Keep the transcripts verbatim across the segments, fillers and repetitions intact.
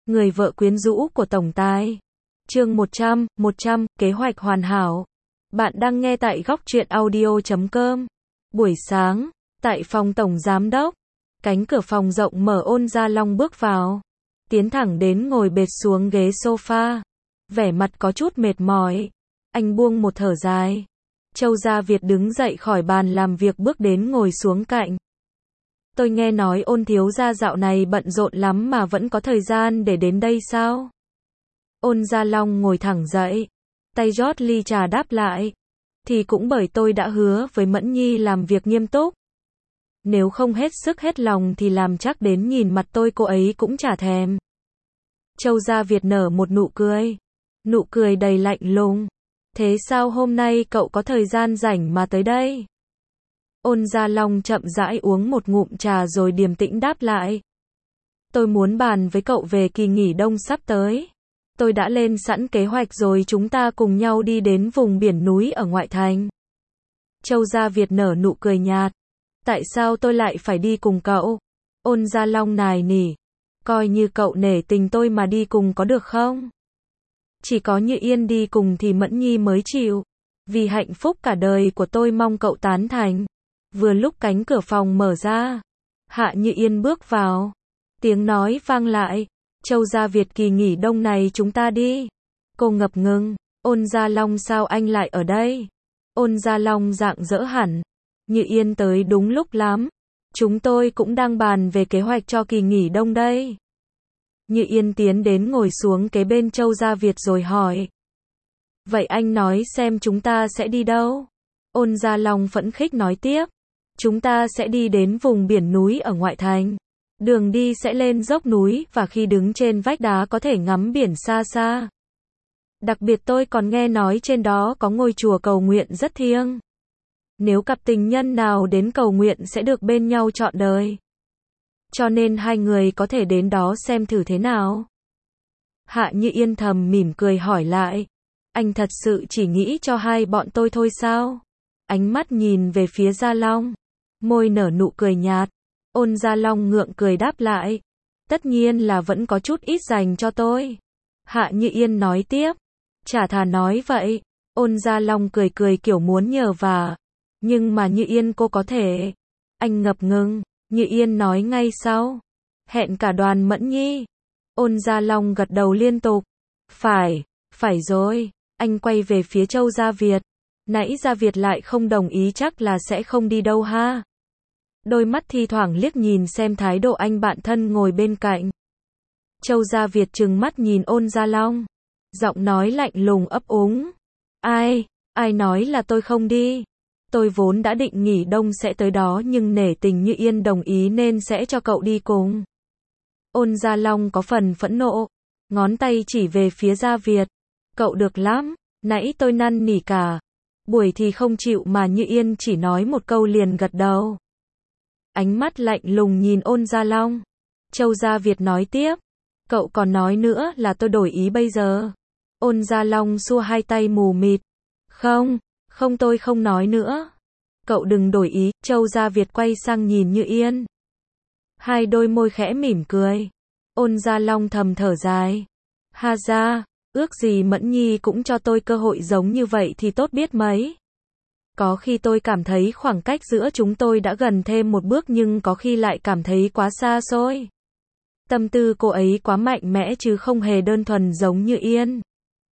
Người vợ quyến rũ của tổng tài. Chương một trăm, một trăm, kế hoạch hoàn hảo. Bạn đang nghe tại góc truyện audio chấm com. Buổi sáng, tại phòng tổng giám đốc, cánh cửa phòng rộng mở, Ôn Gia Long bước vào, tiến thẳng đến ngồi bệt xuống ghế sofa, vẻ mặt có chút mệt mỏi. Anh buông một thở dài. Châu Gia Việt đứng dậy khỏi bàn làm việc, bước đến ngồi xuống cạnh. Tôi nghe nói Ôn thiếu gia dạo này bận rộn lắm mà vẫn có thời gian để đến đây sao? Ôn Gia Long ngồi thẳng dậy, tay rót ly trà đáp lại. Thì cũng bởi tôi đã hứa với Mẫn Nhi làm việc nghiêm túc. Nếu không hết sức hết lòng thì làm chắc đến nhìn mặt tôi cô ấy cũng chả thèm. Châu Gia Việt nở một nụ cười. Nụ cười đầy lạnh lùng. Thế sao hôm nay cậu có thời gian rảnh mà tới đây? Ôn Gia Long chậm rãi uống một ngụm trà rồi điềm tĩnh đáp lại. Tôi muốn bàn với cậu về kỳ nghỉ đông sắp tới. Tôi đã lên sẵn kế hoạch rồi, chúng ta cùng nhau đi đến vùng biển núi ở ngoại thành. Châu Gia Việt nở nụ cười nhạt. Tại sao tôi lại phải đi cùng cậu? Ôn Gia Long nài nỉ. Coi như cậu nể tình tôi mà đi cùng có được không? Chỉ có Như Yên đi cùng thì Mẫn Nhi mới chịu. Vì hạnh phúc cả đời của tôi mong cậu tán thành. Vừa lúc cánh cửa phòng mở ra, Hạ Như Yên bước vào. Tiếng nói vang lại. Châu Gia Việt, kỳ nghỉ đông này chúng ta đi. Cô ngập ngừng. Ôn Gia Long, sao anh lại ở đây? Ôn Gia Long rạng rỡ hẳn. Như Yên tới đúng lúc lắm. Chúng tôi cũng đang bàn về kế hoạch cho kỳ nghỉ đông đây. Như Yên tiến đến ngồi xuống kế bên Châu Gia Việt rồi hỏi. Vậy anh nói xem chúng ta sẽ đi đâu? Ôn Gia Long phấn khích nói tiếp. Chúng ta sẽ đi đến vùng biển núi ở ngoại thành. Đường đi sẽ lên dốc núi và khi đứng trên vách đá có thể ngắm biển xa xa. Đặc biệt tôi còn nghe nói trên đó có ngôi chùa cầu nguyện rất thiêng. Nếu cặp tình nhân nào đến cầu nguyện sẽ được bên nhau trọn đời. Cho nên hai người có thể đến đó xem thử thế nào. Hạ Như Yên thầm mỉm cười hỏi lại. Anh thật sự chỉ nghĩ cho hai bọn tôi thôi sao? Ánh mắt nhìn về phía Gia Long. Môi nở nụ cười nhạt. Ôn Gia Long ngượng cười đáp lại. Tất nhiên là vẫn có chút ít dành cho tôi. Hạ Như Yên nói tiếp. Chả thà nói vậy. Ôn Gia Long cười cười kiểu muốn nhờ vả. Nhưng mà Như Yên cô có thể. Anh ngập ngừng. Như Yên nói ngay sau. Hẹn cả đoàn Mẫn Nhi. Ôn Gia Long gật đầu liên tục. Phải, phải rồi. Anh quay về phía Châu Gia Việt. Nãy Gia Việt lại không đồng ý, chắc là sẽ không đi đâu ha. Đôi mắt thi thoảng liếc nhìn xem thái độ anh bạn thân ngồi bên cạnh. Châu Gia Việt trừng mắt nhìn Ôn Gia Long. Giọng nói lạnh lùng ấp úng. Ai, ai nói là tôi không đi. Tôi vốn đã định nghỉ đông sẽ tới đó nhưng nể tình Như Yên đồng ý nên sẽ cho cậu đi cùng. Ôn Gia Long có phần phẫn nộ. Ngón tay chỉ về phía Gia Việt. Cậu được lắm. Nãy tôi năn nỉ cả buổi thì không chịu mà Như Yên chỉ nói một câu liền gật đầu. Ánh mắt lạnh lùng nhìn Ôn Gia Long. Châu Gia Việt nói tiếp. Cậu còn nói nữa là tôi đổi ý bây giờ. Ôn Gia Long xua hai tay mù mịt. Không, không tôi không nói nữa. Cậu đừng đổi ý. Châu Gia Việt quay sang nhìn Như Yên. Hai đôi môi khẽ mỉm cười. Ôn Gia Long thầm thở dài. Ha ra, ước gì Mẫn Nhi cũng cho tôi cơ hội giống như vậy thì tốt biết mấy. Có khi tôi cảm thấy khoảng cách giữa chúng tôi đã gần thêm một bước nhưng có khi lại cảm thấy quá xa xôi. Tâm tư cô ấy quá mạnh mẽ chứ không hề đơn thuần giống Như Yên.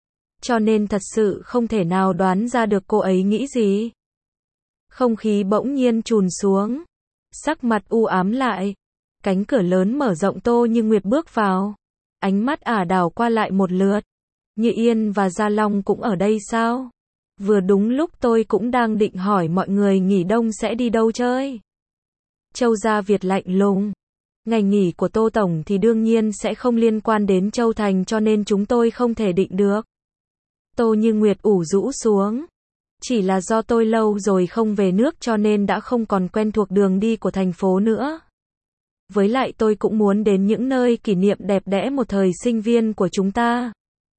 Cho nên thật sự không thể nào đoán ra được cô ấy nghĩ gì. Không khí bỗng nhiên trùn xuống. Sắc mặt u ám lại. Cánh cửa lớn mở rộng, Tô Như Nguyệt bước vào. Ánh mắt ả đảo qua lại một lượt. Như Yên và Gia Long cũng ở đây sao? Vừa đúng lúc tôi cũng đang định hỏi mọi người nghỉ đông sẽ đi đâu chơi. Châu Gia Việt lạnh lùng. Ngày nghỉ của Tô Tổng thì đương nhiên sẽ không liên quan đến Châu Thành cho nên chúng tôi không thể định được. Tô Như Nguyệt ủ rũ xuống. Chỉ là do tôi lâu rồi không về nước cho nên đã không còn quen thuộc đường đi của thành phố nữa. Với lại tôi cũng muốn đến những nơi kỷ niệm đẹp đẽ một thời sinh viên của chúng ta.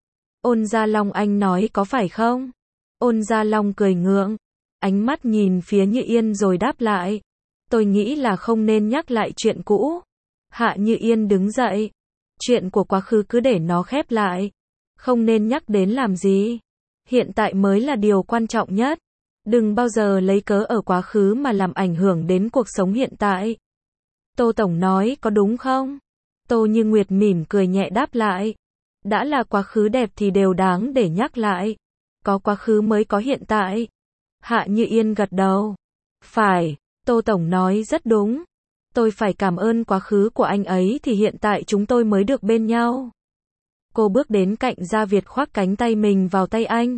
Ôn Gia Long, anh nói có phải không? Ôn Gia Long cười ngượng. Ánh mắt nhìn phía Như Yên rồi đáp lại. Tôi nghĩ là không nên nhắc lại chuyện cũ. Hạ Như Yên đứng dậy. Chuyện của quá khứ cứ để nó khép lại. Không nên nhắc đến làm gì. Hiện tại mới là điều quan trọng nhất. Đừng bao giờ lấy cớ ở quá khứ mà làm ảnh hưởng đến cuộc sống hiện tại. Tô Tổng nói có đúng không? Tô Như Nguyệt mỉm cười nhẹ đáp lại. Đã là quá khứ đẹp thì đều đáng để nhắc lại. Có quá khứ mới có hiện tại. Hạ Như Yên gật đầu. Phải, Tô Tổng nói rất đúng. Tôi phải cảm ơn quá khứ của anh ấy thì hiện tại chúng tôi mới được bên nhau. Cô bước đến cạnh Gia Việt khoác cánh tay mình vào tay anh.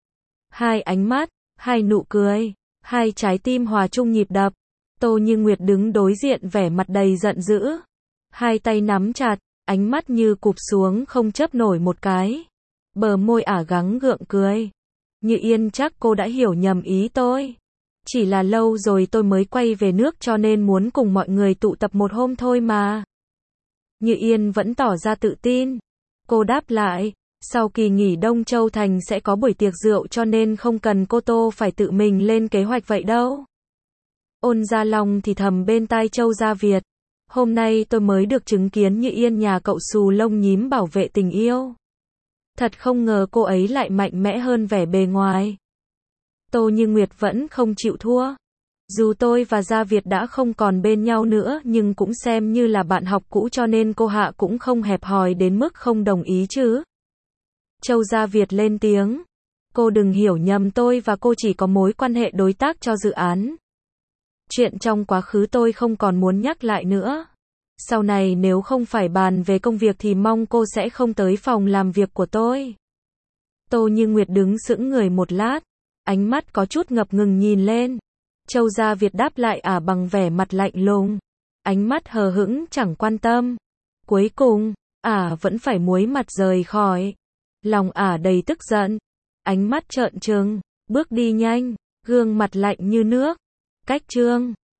Hai ánh mắt, hai nụ cười, hai trái tim hòa chung nhịp đập. Tô Như Nguyệt đứng đối diện vẻ mặt đầy giận dữ. Hai tay nắm chặt, ánh mắt như cụp xuống không chớp nổi một cái. Bờ môi ả gắng gượng cười. Như Yên chắc cô đã hiểu nhầm ý tôi. Chỉ là lâu rồi tôi mới quay về nước cho nên muốn cùng mọi người tụ tập một hôm thôi mà. Như Yên vẫn tỏ ra tự tin. Cô đáp lại, sau kỳ nghỉ Đông Châu Thành sẽ có buổi tiệc rượu cho nên không cần cô Tô phải tự mình lên kế hoạch vậy đâu. Ôn Gia Long thì thầm bên tai Châu Gia Việt. Hôm nay tôi mới được chứng kiến Như Yên nhà cậu xù lông nhím bảo vệ tình yêu. Thật không ngờ cô ấy lại mạnh mẽ hơn vẻ bề ngoài. Tô Như Nguyệt vẫn không chịu thua. Dù tôi và Gia Việt đã không còn bên nhau nữa nhưng cũng xem như là bạn học cũ cho nên cô Hạ cũng không hẹp hòi đến mức không đồng ý chứ. Châu Gia Việt lên tiếng. Cô đừng hiểu nhầm, tôi và cô chỉ có mối quan hệ đối tác cho dự án. Chuyện trong quá khứ tôi không còn muốn nhắc lại nữa. Sau này nếu không phải bàn về công việc thì mong cô sẽ không tới phòng làm việc của tôi. Tô Như Nguyệt đứng sững người một lát. Ánh mắt có chút ngập ngừng nhìn lên. Châu Gia Việt đáp lại ả bằng vẻ mặt lạnh lùng. Ánh mắt hờ hững chẳng quan tâm. Cuối cùng, ả vẫn phải muối mặt rời khỏi. Lòng ả đầy tức giận. Ánh mắt trợn trừng, bước đi nhanh, gương mặt lạnh như nước. Cách trương.